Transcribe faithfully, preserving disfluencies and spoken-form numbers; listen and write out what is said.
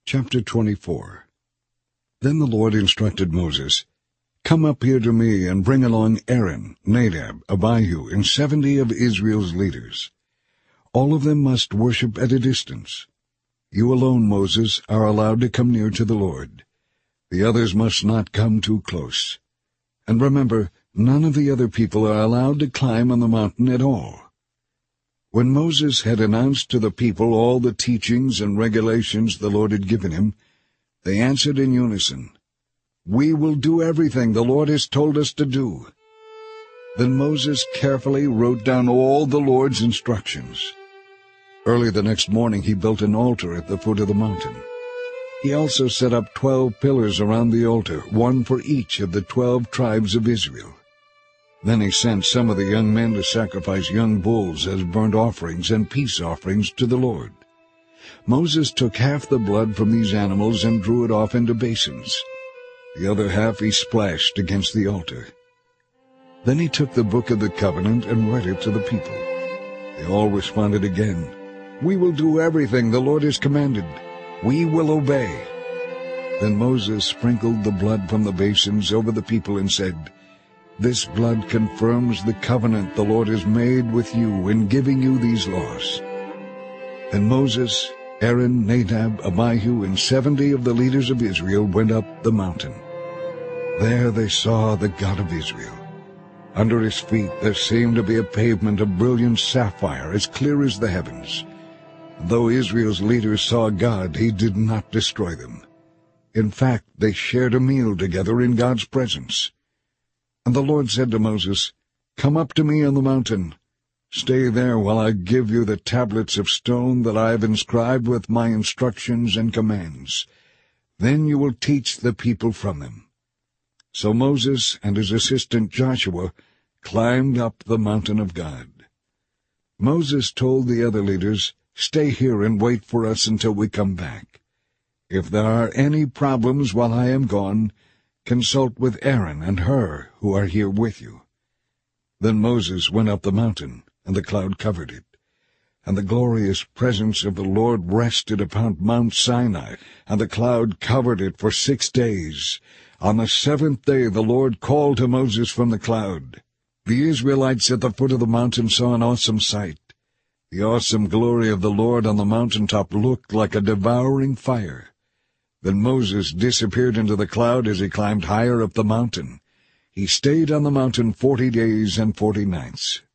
Chapter twenty-four. Then the Lord instructed Moses, "Come up here to me and bring along Aaron, Nadab, Abihu, and seventy of Israel's leaders. All of them must worship at a distance. You alone, Moses, are allowed to come near to the Lord. The others must not come too close. And remember, none of the other people are allowed to climb on the mountain at all." When Moses had announced to the people all the teachings and regulations the Lord had given him, they answered in unison, "We will do everything the Lord has told us to do." Then Moses carefully wrote down all the Lord's instructions. Early the next morning he built an altar at the foot of the mountain. He also set up twelve pillars around the altar, one for each of the twelve tribes of Israel. Then he sent some of the young men to sacrifice young bulls as burnt offerings and peace offerings to the Lord. Moses took half the blood from these animals and drew it off into basins. The other half he splashed against the altar. Then he took the book of the covenant and read it to the people. They all responded again, "We will do everything the Lord has commanded. We will obey." Then Moses sprinkled the blood from the basins over the people and said, "This blood confirms the covenant the Lord has made with you in giving you these laws." Then Moses, Aaron, Nadab, Abihu, and seventy of the leaders of Israel went up the mountain. There they saw the God of Israel. Under his feet there seemed to be a pavement of brilliant sapphire as clear as the heavens. Though Israel's leaders saw God, he did not destroy them. In fact, they shared a meal together in God's presence. And the Lord said to Moses, "Come up to me on the mountain. Stay there while I give you the tablets of stone that I have inscribed with my instructions and commands. Then you will teach the people from them." So Moses and his assistant Joshua climbed up the mountain of God. Moses told the other leaders, "Stay here and wait for us until we come back. If there are any problems while I am gone, consult with Aaron and Hur, who are here with you." Then Moses went up the mountain, and the cloud covered it. And the glorious presence of the Lord rested upon Mount Sinai, and the cloud covered it for six days. On the seventh day the Lord called to Moses from the cloud. The Israelites at the foot of the mountain saw an awesome sight. The awesome glory of the Lord on the mountaintop looked like a devouring fire. Then Moses disappeared into the cloud as he climbed higher up the mountain. He stayed on the mountain forty days and forty nights.